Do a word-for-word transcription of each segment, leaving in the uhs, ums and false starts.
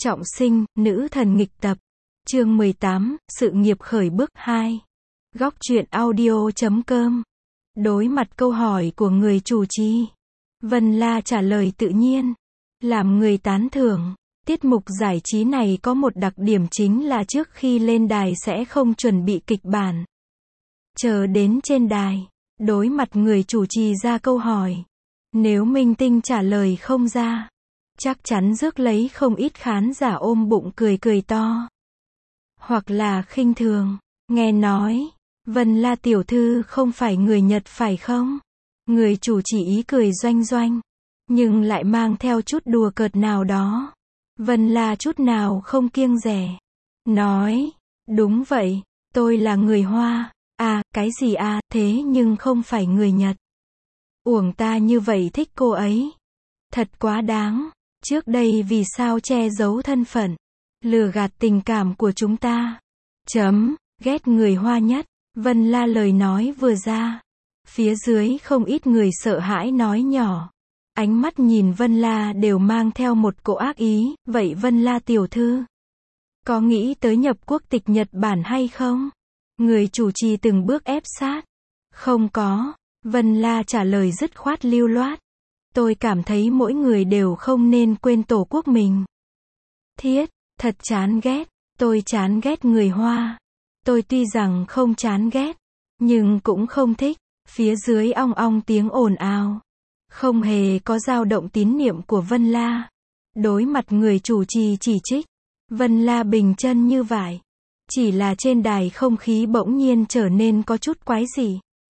Trọng sinh, nữ thần nghịch tập. Chương mười tám, sự nghiệp khởi bước hai. Góc truyện audio chấm com. Đối mặt câu hỏi của người chủ trì, Vân La trả lời tự nhiên, làm người tán thưởng. Tiết mục giải trí này có một đặc điểm chính là trước khi lên đài sẽ không chuẩn bị kịch bản. Chờ đến trên đài, đối mặt người chủ trì ra câu hỏi. Nếu minh tinh trả lời không ra, chắc chắn rước lấy không ít khán giả ôm bụng cười cười to. Hoặc là khinh thường. Nghe nói, Vân La tiểu thư không phải người Nhật phải không? Người chủ chỉ ý cười doanh doanh, nhưng lại mang theo chút đùa cợt nào đó. Vân La chút nào không kiêng dè. Nói, đúng vậy, tôi là người Hoa. À, cái gì à, thế nhưng không phải người Nhật. Uổng ta như vậy thích cô ấy. Thật quá đáng. Trước đây vì sao che giấu thân phận, lừa gạt tình cảm của chúng ta. Chấm, ghét người Hoa nhất. Vân La lời nói vừa ra, phía dưới không ít người sợ hãi nói nhỏ. Ánh mắt nhìn Vân La đều mang theo một cỗ ác ý. Vậy Vân La tiểu thư, có nghĩ tới nhập quốc tịch Nhật Bản hay không? Người chủ trì từng bước ép sát. Không có. Vân La trả lời dứt khoát lưu loát. Tôi cảm thấy mỗi người đều không nên quên tổ quốc mình. Thiết, thật chán ghét. Tôi chán ghét người Hoa. Tôi tuy rằng không chán ghét, nhưng cũng không thích. Phía dưới ong ong tiếng ồn ào. Không hề có dao động tín niệm của Vân La. Đối mặt người chủ trì chỉ trích, Vân La bình chân như vải. Chỉ là trên đài không khí bỗng nhiên trở nên có chút quái dị.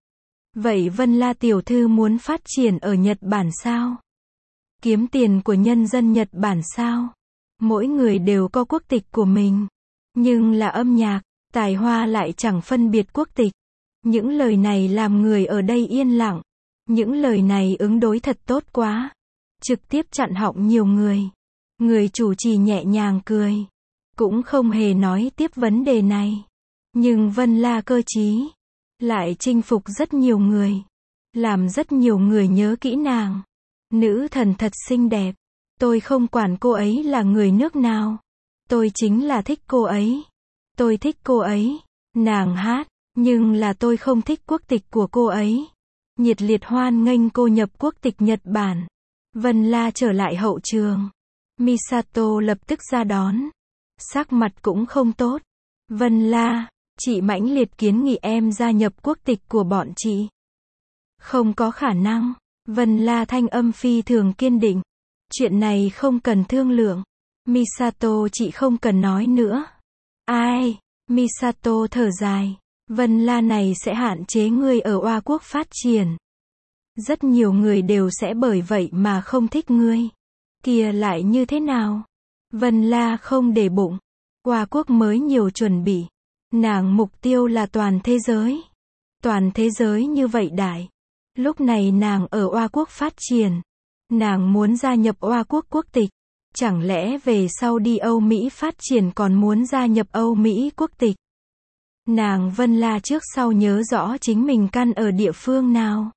Vậy Vân La tiểu thư muốn phát triển ở Nhật Bản sao? Kiếm tiền của nhân dân Nhật Bản sao? Mỗi người đều có quốc tịch của mình. Nhưng là âm nhạc, tài hoa lại chẳng phân biệt quốc tịch. Những lời này làm người ở đây yên lặng. Những lời này ứng đối thật tốt quá. Trực tiếp chặn họng nhiều người. Người chủ trì nhẹ nhàng cười. Cũng không hề nói tiếp vấn đề này. Nhưng Vân La cơ trí, lại chinh phục rất nhiều người. Làm rất nhiều người nhớ kỹ nàng. Nữ thần thật xinh đẹp. Tôi không quản cô ấy là người nước nào. Tôi chính là thích cô ấy. Tôi thích cô ấy. Nàng hát, nhưng là tôi không thích quốc tịch của cô ấy. Nhiệt liệt hoan nghênh cô nhập quốc tịch Nhật Bản. Vân La trở lại hậu trường. Misato lập tức ra đón. Sắc mặt cũng không tốt. Vân La, chị mãnh liệt kiến nghị em gia nhập quốc tịch của bọn chị. Không có khả năng. Vân La thanh âm phi thường kiên định. Chuyện này không cần thương lượng. Misato chị không cần nói nữa. Ai? Misato thở dài. Vân La này sẽ hạn chế ngươi ở Oa quốc phát triển. Rất nhiều người đều sẽ bởi vậy mà không thích ngươi. Kìa lại như thế nào? Vân La không để bụng. Oa quốc mới nhiều chuẩn bị. Nàng mục tiêu là toàn thế giới. Toàn thế giới như vậy đại. Lúc này nàng ở Oa quốc phát triển. Nàng muốn gia nhập Oa quốc quốc tịch. Chẳng lẽ về sau đi Âu Mỹ phát triển còn muốn gia nhập Âu Mỹ quốc tịch? Nàng Vân La trước sau nhớ rõ chính mình căn ở địa phương nào.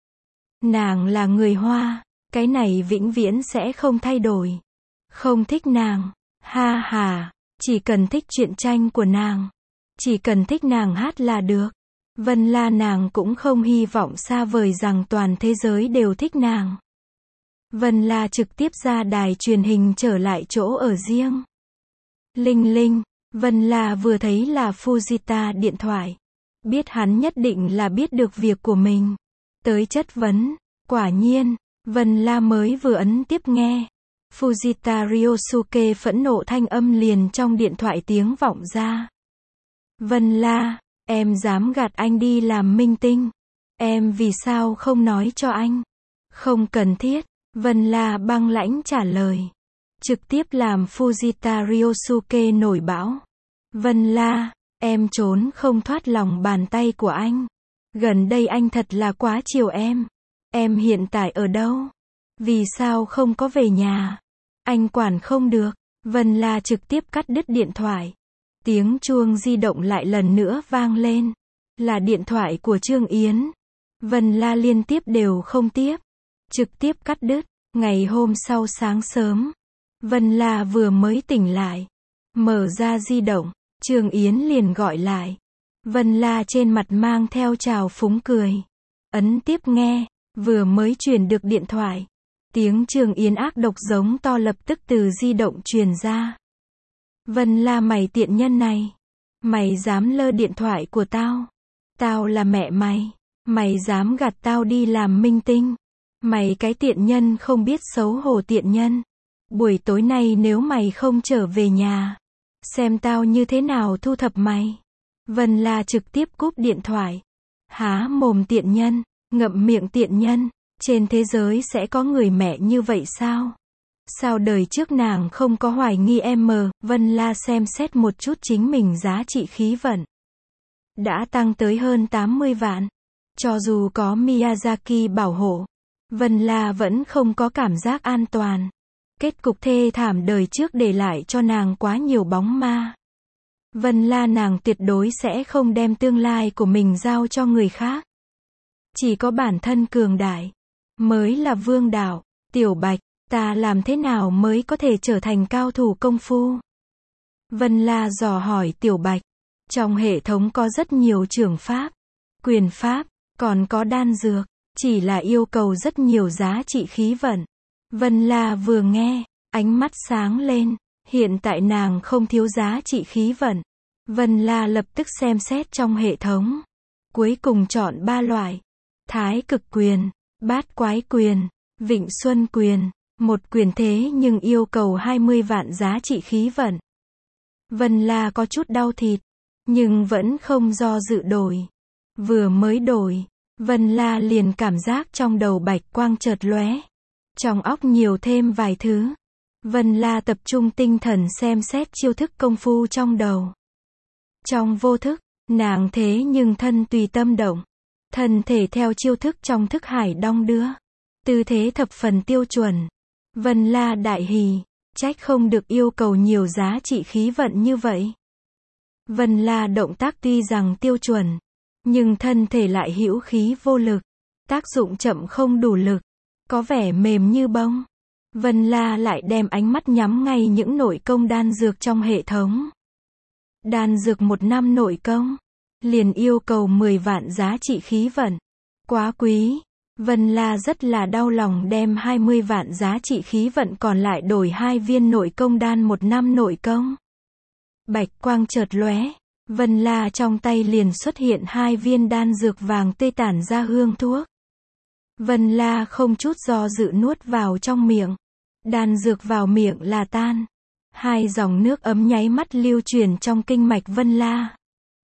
Nàng là người Hoa. Cái này vĩnh viễn sẽ không thay đổi. Không thích nàng. Ha ha. Chỉ cần thích truyện tranh của nàng. Chỉ cần thích nàng hát là được. Vân La nàng cũng không hy vọng xa vời rằng toàn thế giới đều thích nàng. Vân La trực tiếp ra đài truyền hình trở lại chỗ ở riêng. Linh linh. Vân La vừa thấy là Fujita điện thoại. Biết hắn nhất định là biết được việc của mình. Tới chất vấn. Quả nhiên, Vân La mới vừa ấn tiếp nghe. Fujita Ryosuke phẫn nộ thanh âm liền trong điện thoại tiếng vọng ra. Vân La, em dám gạt anh đi làm minh tinh. Em vì sao không nói cho anh? Không cần thiết. Vân La băng lãnh trả lời. Trực tiếp làm Fujita Ryosuke nổi bão. Vân La, em trốn không thoát lòng bàn tay của anh. Gần đây anh thật là quá chiều em. Em hiện tại ở đâu? Vì sao không có về nhà? Anh quản không được. Vân La trực tiếp cắt đứt điện thoại. Tiếng chuông di động lại lần nữa vang lên. Là điện thoại của Trương Yến. Vân La liên tiếp đều không tiếp. Trực tiếp cắt đứt. Ngày hôm sau sáng sớm, Vân La vừa mới tỉnh lại, mở ra di động, Trương Yến liền gọi lại. Vân La trên mặt mang theo trào phúng cười. Ấn tiếp nghe, vừa mới truyền được điện thoại. Tiếng Trương Yến ác độc giống to lập tức từ di động truyền ra. Vân La, mày tiện nhân này. Mày dám lơ điện thoại của tao. Tao là mẹ mày. Mày dám gạt tao đi làm minh tinh. Mày cái tiện nhân không biết xấu hổ tiện nhân. Buổi tối nay nếu mày không trở về nhà, xem tao như thế nào thu thập mày. Vân La trực tiếp cúp điện thoại. Há mồm tiện nhân, ngậm miệng tiện nhân. Trên thế giới sẽ có người mẹ như vậy sao? Sao đời trước nàng không có hoài nghi em mờ? Vân La xem xét một chút chính mình giá trị khí vận. Đã tăng tới hơn tám mươi vạn. Cho dù có Miyazaki bảo hộ, Vân La vẫn không có cảm giác an toàn. Kết cục thê thảm đời trước để lại cho nàng quá nhiều bóng ma. Vân La, nàng tuyệt đối sẽ không đem tương lai của mình giao cho người khác. Chỉ có bản thân cường đại mới là vương đạo. Tiểu Bạch, ta làm thế nào mới có thể trở thành cao thủ công phu? Vân La dò hỏi Tiểu Bạch. Trong hệ thống có rất nhiều trưởng pháp, quyền pháp, còn có đan dược, chỉ là yêu cầu rất nhiều giá trị khí vận. Vân La vừa nghe, ánh mắt sáng lên, hiện tại nàng không thiếu giá trị khí vận. Vân La lập tức xem xét trong hệ thống. Cuối cùng chọn ba loại. Thái cực quyền, bát quái quyền, vịnh xuân quyền. Một quyền thế nhưng yêu cầu hai mươi vạn giá trị khí vận. Vân La có chút đau thịt, nhưng vẫn không do dự đổi. Vừa mới đổi, Vân La liền cảm giác trong đầu bạch quang chợt lóe. Trong óc nhiều thêm vài thứ. Vân La tập trung tinh thần xem xét chiêu thức công phu trong đầu. Trong vô thức, nàng thế nhưng thân tùy tâm động. Thân thể theo chiêu thức trong thức hải đong đưa. Tư thế thập phần tiêu chuẩn. Vân La đại hỉ, trách không được yêu cầu nhiều giá trị khí vận như vậy. Vân La động tác tuy rằng tiêu chuẩn, nhưng thân thể lại hữu khí vô lực. Tác dụng chậm không đủ lực, có vẻ mềm như bông. Vân La lại đem ánh mắt nhắm ngay những nội công đan dược trong hệ thống. Đan dược một năm nội công, liền yêu cầu mười vạn giá trị khí vận. Quá quý. Vân La rất là đau lòng đem hai mươi vạn giá trị khí vận còn lại đổi hai viên nội công đan một năm nội công. Bạch quang chợt lóe, Vân La trong tay liền xuất hiện hai viên đan dược vàng tươi tản ra hương thuốc. Vân La không chút do dự nuốt vào trong miệng. Đan dược vào miệng là tan. Hai dòng nước ấm nháy mắt lưu truyền trong kinh mạch Vân La.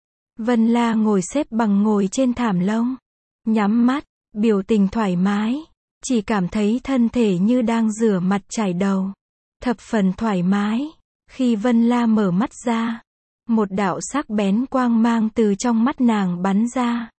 Vân La ngồi xếp bằng ngồi trên thảm lông. Nhắm mắt, biểu tình thoải mái. Chỉ cảm thấy thân thể như đang rửa mặt chải đầu. Thập phần thoải mái. Khi Vân La mở mắt ra, một đạo sắc bén quang mang từ trong mắt nàng bắn ra.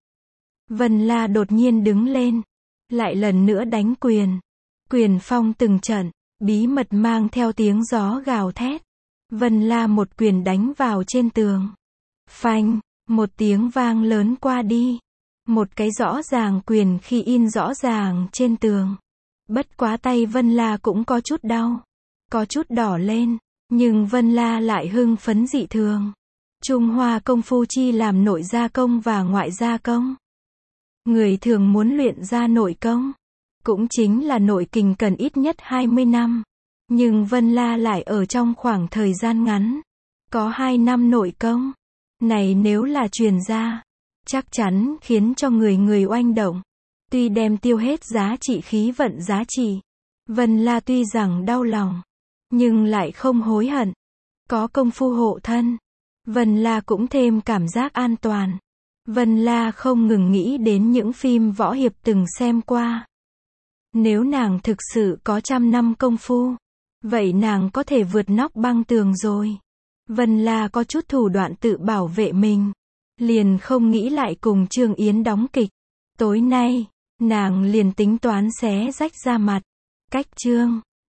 Vân La đột nhiên đứng lên. Lại lần nữa đánh quyền. Quyền phong từng trận, bí mật mang theo tiếng gió gào thét. Vân La một quyền đánh vào trên tường. Phanh, một tiếng vang lớn qua đi. Một cái rõ ràng quyền khi in rõ ràng trên tường. Bất quá tay Vân La cũng có chút đau. Có chút đỏ lên. Nhưng Vân La lại hưng phấn dị thường. Trung Hoa công phu chi làm nội gia công và ngoại gia công. Người thường muốn luyện ra nội công, cũng chính là nội kình cần ít nhất hai mươi năm. Nhưng Vân La lại ở trong khoảng thời gian ngắn, có hai năm nội công. Này nếu là truyền ra, chắc chắn khiến cho người người oanh động. Tuy đem tiêu hết giá trị khí vận giá trị, Vân La tuy rằng đau lòng, nhưng lại không hối hận. Có công phu hộ thân, Vân La cũng thêm cảm giác an toàn. Vân La không ngừng nghĩ đến những phim võ hiệp từng xem qua. Nếu nàng thực sự có trăm năm công phu, vậy nàng có thể vượt nóc băng tường rồi. Vân La có chút thủ đoạn tự bảo vệ mình. Liền không nghĩ lại cùng Trương Yến đóng kịch. Tối nay, nàng liền tính toán xé rách ra mặt. Cách chương